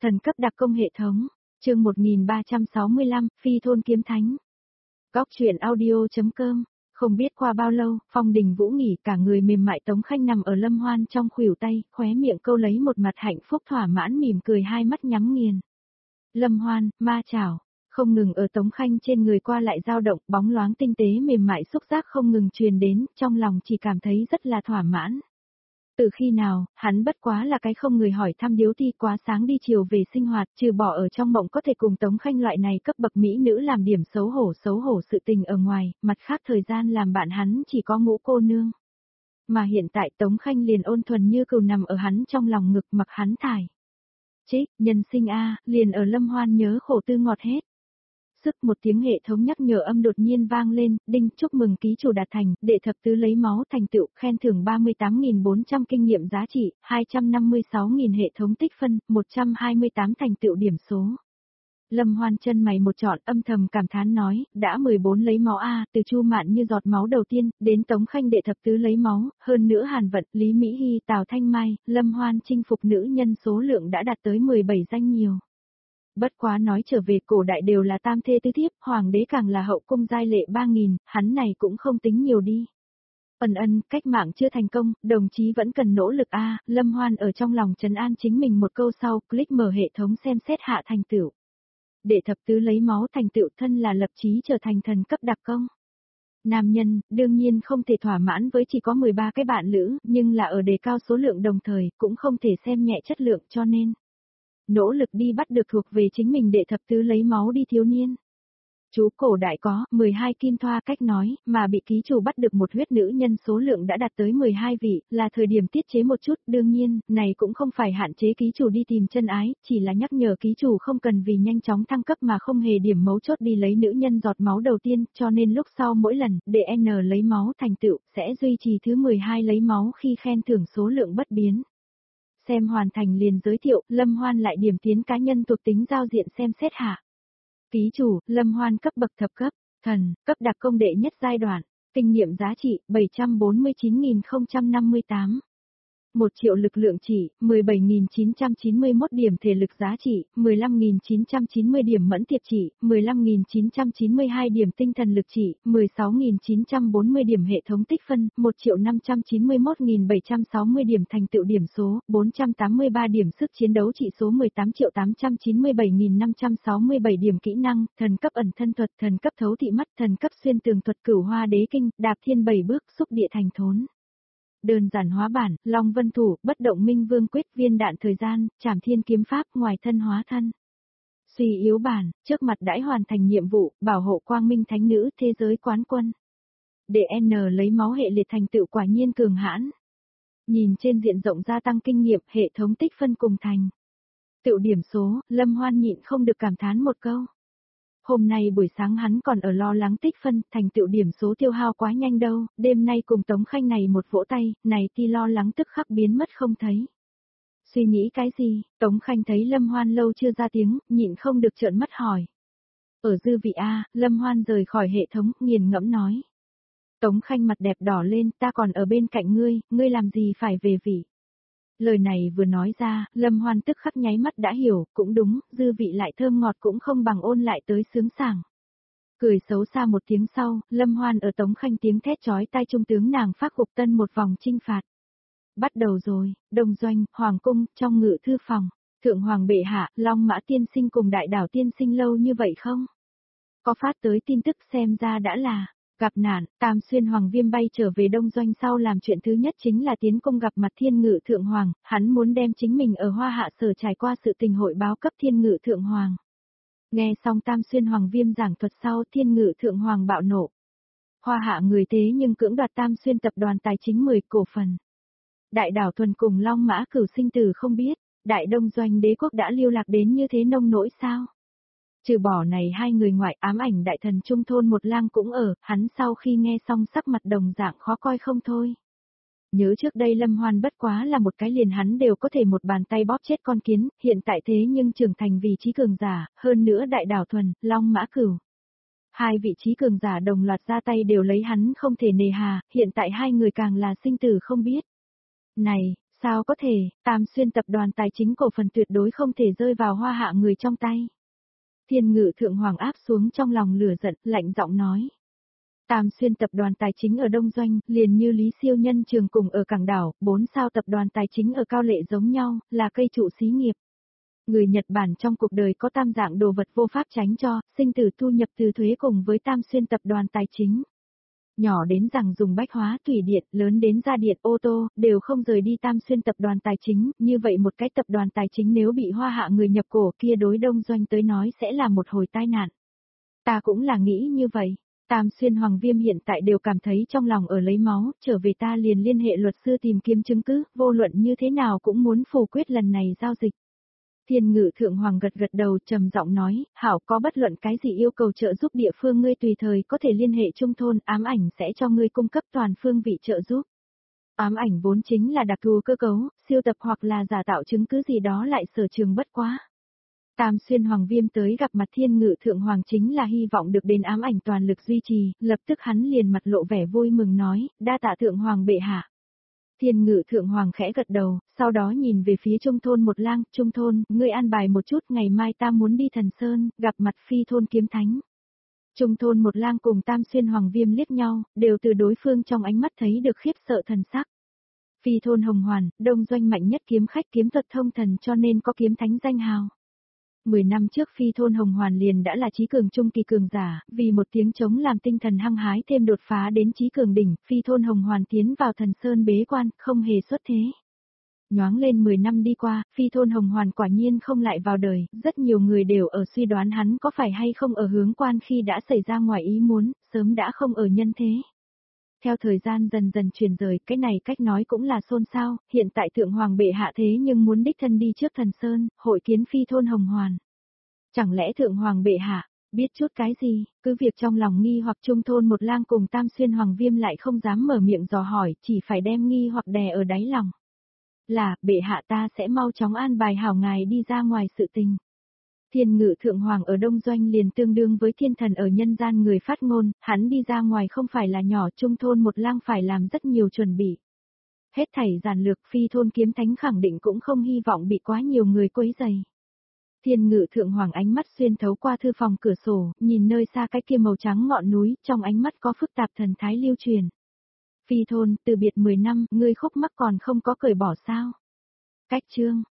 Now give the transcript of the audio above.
Thần cấp đặc công hệ thống, chương 1365, Phi thôn kiếm thánh. Góc truyện audio.com. Không biết qua bao lâu, Phong Đình Vũ nghỉ, cả người mềm mại Tống Khanh nằm ở Lâm Hoan trong khuỷu tay, khóe miệng câu lấy một mặt hạnh phúc thỏa mãn mỉm cười, hai mắt nhắm nghiền. Lâm Hoan, ma chảo, không ngừng ở Tống Khanh trên người qua lại dao động, bóng loáng tinh tế mềm mại xúc giác không ngừng truyền đến, trong lòng chỉ cảm thấy rất là thỏa mãn. Từ khi nào, hắn bất quá là cái không người hỏi thăm điếu ti, quá sáng đi chiều về sinh hoạt, trừ bỏ ở trong mộng có thể cùng Tống Khanh loại này cấp bậc mỹ nữ làm điểm xấu hổ sự tình ở ngoài, mặt khác thời gian làm bạn hắn chỉ có Ngũ cô nương. Mà hiện tại Tống Khanh liền ôn thuần như cừu nằm ở hắn trong lòng ngực, mặc hắn thải. Trích, nhân sinh a, liền ở Lâm Hoan nhớ khổ tư ngọt hết. Sức một tiếng hệ thống nhắc nhở âm đột nhiên vang lên, đinh, chúc mừng ký chủ đạt thành, đệ thập tứ lấy máu thành tựu, khen thưởng 38.400 kinh nghiệm giá trị, 256.000 hệ thống tích phân, 128 thành tựu điểm số. Lâm Hoan chân mày một trọn, âm thầm cảm thán nói, đã 14 lấy máu a, từ Chu Mạn Như giọt máu đầu tiên, đến Tống Khanh đệ thập tứ lấy máu, hơn nữa Hàn Vận, Lý Mỹ Hy, Tào Thanh Mai, Lâm Hoan chinh phục nữ nhân số lượng đã đạt tới 17 danh nhiều. Bất quá nói trở về, cổ đại đều là tam thê tứ thiếp, hoàng đế càng là hậu cung giai lệ 3.000, hắn này cũng không tính nhiều đi. Cách mạng chưa thành công, đồng chí vẫn cần nỗ lực a. Lâm Hoan ở trong lòng trấn an chính mình một câu sau, click mở hệ thống xem xét hạ thành tựu. Đệ thập tứ lấy máu thành tựu, thân là lập chí trở thành thần cấp đặc công. Nam nhân, đương nhiên không thể thỏa mãn với chỉ có 13 cái bạn lữ, nhưng là ở đề cao số lượng đồng thời, cũng không thể xem nhẹ chất lượng, cho nên nỗ lực đi bắt được thuộc về chính mình đệ thập tứ lấy máu đi thiếu niên. Chú cổ đại có 12 kim thoa cách nói, mà bị ký chủ bắt được một huyết nữ nhân số lượng đã đạt tới 12 vị, là thời điểm tiết chế một chút, đương nhiên, này cũng không phải hạn chế ký chủ đi tìm chân ái, chỉ là nhắc nhở ký chủ không cần vì nhanh chóng thăng cấp mà không hề điểm mấu chốt đi lấy nữ nhân giọt máu đầu tiên, cho nên lúc sau mỗi lần, DN lấy máu thành tựu, sẽ duy trì thứ 12 lấy máu khi khen thưởng số lượng bất biến. Xem hoàn thành liền giới thiệu, Lâm Hoan lại điểm tiến cá nhân thuộc tính giao diện xem xét hạ. Ký chủ, Lâm Hoan cấp bậc thập cấp, thần, cấp đặc công đệ nhất giai đoạn, kinh nghiệm giá trị, 749.058. 1 triệu lực lượng chỉ, 17.991 điểm thể lực giá trị, 15.990 điểm mẫn tiệp chỉ, 15.992 điểm tinh thần lực chỉ, 16.940 điểm hệ thống tích phân, 1.591.760 điểm thành tựu điểm số, 483 điểm sức chiến đấu trị số 18.897.567 điểm kỹ năng, thần cấp ẩn thân thuật, thần cấp thấu thị mắt, thần cấp xuyên tường thuật, cửu hoa đế kinh, đạp thiên 7 bước, xúc địa thành thốn. Đơn giản hóa bản, Long Vân Thủ, bất động minh vương quyết, viên đạn thời gian, trảm thiên kiếm pháp, ngoài thân hóa thân. Suy yếu bản, trước mặt đãi hoàn thành nhiệm vụ, bảo hộ quang minh thánh nữ, thế giới quán quân. DN lấy máu hệ liệt thành tựu quả nhiên cường hãn. Nhìn trên diện rộng gia tăng kinh nghiệm, hệ thống tích phân cùng thành tựu điểm số, Lâm Hoan nhịn không được cảm thán một câu. Hôm nay buổi sáng hắn còn ở lo lắng tích phân, thành tựu điểm số tiêu hao quá nhanh đâu, đêm nay cùng Tống Khanh này một vỗ tay, này thì lo lắng tức khắc biến mất không thấy. Suy nghĩ cái gì, Tống Khanh thấy Lâm Hoan lâu chưa ra tiếng, nhịn không được trợn mắt hỏi. Ở dư vị A, Lâm Hoan rời khỏi hệ thống, nghiền ngẫm nói. Tống Khanh mặt đẹp đỏ lên, ta còn ở bên cạnh ngươi làm gì phải về vị. Lời này vừa nói ra, Lâm Hoan tức khắc nháy mắt đã hiểu, cũng đúng, dư vị lại thơm ngọt cũng không bằng ôn lại tới sướng sảng. Cười xấu xa một tiếng sau, Lâm Hoan ở Tống Khanh tiếng thét chói tai trung tướng nàng phát gục tân một vòng chinh phạt. Bắt đầu rồi, Đông Doanh, Hoàng Cung, trong ngự thư phòng, Thượng Hoàng bệ hạ, Long Mã tiên sinh cùng Đại Đảo tiên sinh lâu như vậy không? Có phát tới tin tức xem ra đã là gặp nạn. Tam Xuyên Hoàng Viêm bay trở về Đông Doanh sau làm chuyện thứ nhất chính là tiến công gặp mặt Thiên Ngự Thượng Hoàng, hắn muốn đem chính mình ở Hoa Hạ Sở trải qua sự tình hội báo cấp Thiên Ngự Thượng Hoàng. Nghe xong Tam Xuyên Hoàng Viêm giảng thuật sau, Thiên Ngự Thượng Hoàng bạo nộ. Hoa Hạ người thế nhưng cưỡng đoạt Tam Xuyên tập đoàn tài chính 10 cổ phần. Đại Đảo Thuần cùng Long Mã Cửu sinh tử không biết, Đại Đông Doanh đế quốc đã lưu lạc đến như thế nông nỗi sao? Trừ bỏ này hai người ngoại, ám ảnh đại thần trung thôn một lang cũng ở, hắn sau khi nghe xong sắc mặt đồng dạng khó coi không thôi. Nhớ trước đây Lâm Hoan bất quá là một cái liền hắn đều có thể một bàn tay bóp chết con kiến, hiện tại thế nhưng trưởng thành vị trí cường giả, hơn nữa Đại Đảo Thuần, Long Mã Cửu. Hai vị trí cường giả đồng loạt ra tay đều lấy hắn không thể nề hà, hiện tại hai người càng là sinh tử không biết. Này, Sao có thể, Tam Xuyên tập đoàn tài chính cổ phần tuyệt đối không thể rơi vào Hoa Hạ người trong tay. Thiên Ngự Thượng Hoàng áp xuống trong lòng lửa giận, lạnh giọng nói. Tam Xuyên tập đoàn tài chính ở Đông Doanh, liền như Lý Siêu Nhân Trường cùng ở Cảng Đảo, 4 sao tập đoàn tài chính ở Cao Lệ giống nhau, là cây trụ xí nghiệp. Người Nhật Bản trong cuộc đời có tam dạng đồ vật vô pháp tránh cho, sinh tử thu nhập từ thuế cùng với Tam Xuyên tập đoàn tài chính. Nhỏ đến rằng dùng bách hóa thủy điện, lớn đến gia điện ô tô, đều không rời đi Tam Xuyên tập đoàn tài chính, như vậy một cái tập đoàn tài chính nếu bị Hoa Hạ người nhập cổ kia đối Đông Doanh tới nói sẽ là một hồi tai nạn. Ta cũng là nghĩ như vậy. Tam Xuyên Hoàng Viêm hiện tại đều cảm thấy trong lòng ở lấy máu, trở về ta liền liên hệ luật sư tìm kiếm chứng cứ, vô luận như thế nào cũng muốn phủ quyết lần này giao dịch. Thiên Ngự Thượng Hoàng gật gật đầu trầm giọng nói, hảo có bất luận cái gì yêu cầu trợ giúp địa phương ngươi tùy thời có thể liên hệ trung thôn, ám ảnh sẽ cho ngươi cung cấp toàn phương vị trợ giúp. Ám ảnh vốn chính là đặc thù cơ cấu, siêu tập hoặc là giả tạo chứng cứ gì đó lại sở trường bất quá. Tam Xuyên Hoàng Viêm tới gặp mặt Thiên Ngự Thượng Hoàng chính là hy vọng được đến ám ảnh toàn lực duy trì, lập tức hắn liền mặt lộ vẻ vui mừng nói, đa tạ Thượng Hoàng bệ hạ. Thiên Ngự Thượng Hoàng khẽ gật đầu, sau đó nhìn về phía Trung thôn một lang, Trung thôn, ngươi an bài một chút, ngày mai ta muốn đi Thần Sơn, gặp mặt Phi thôn kiếm thánh. Trung thôn một lang cùng Tam Xuyên Hoàng Viêm liếc nhau, đều từ đối phương trong ánh mắt thấy được khiếp sợ thần sắc. Phi thôn Hồng Hoàn, Đông Doanh mạnh nhất kiếm khách kiếm thuật thông thần cho nên có kiếm thánh danh hào. 10 năm trước Phi thôn Hồng Hoàn liền đã là trí cường trung kỳ cường giả, vì một tiếng chống làm tinh thần hăng hái thêm đột phá đến trí cường đỉnh, Phi thôn Hồng Hoàn tiến vào Thần Sơn bế quan, không hề xuất thế. Nhoáng lên 10 năm đi qua, Phi thôn Hồng Hoàn quả nhiên không lại vào đời, rất nhiều người đều ở suy đoán hắn có phải hay không ở hướng quan khi đã xảy ra ngoài ý muốn, sớm đã không ở nhân thế. Theo thời gian dần dần truyền rời, cái này cách nói cũng là xôn xao, hiện tại Thượng Hoàng bệ hạ thế nhưng muốn đích thân đi trước Thần Sơn, hội kiến Phi thôn Hồng Hoàn. Chẳng lẽ Thượng Hoàng bệ hạ, biết chút cái gì, cứ việc trong lòng nghi hoặc Trung thôn một lang cùng Tam Xuyên Hoàng Viêm lại không dám mở miệng dò hỏi, chỉ phải đem nghi hoặc đè ở đáy lòng. Là, bệ hạ ta sẽ mau chóng an bài hảo ngài đi ra ngoài sự tình. Thiên Ngự Thượng Hoàng ở Đông Doanh liền tương đương với thiên thần ở nhân gian người phát ngôn, hắn đi ra ngoài không phải là nhỏ, Trung thôn một lang phải làm rất nhiều chuẩn bị. Hết thảy giản lược Phi thôn kiếm thánh khẳng định cũng không hy vọng bị quá nhiều người quấy rầy. Thiên Ngự Thượng Hoàng ánh mắt xuyên thấu qua thư phòng cửa sổ, nhìn nơi xa cái kia màu trắng ngọn núi, trong ánh mắt có phức tạp thần thái lưu truyền. Phi thôn, từ biệt 10 năm, ngươi khúc mắc còn không có cởi bỏ sao? Cách chương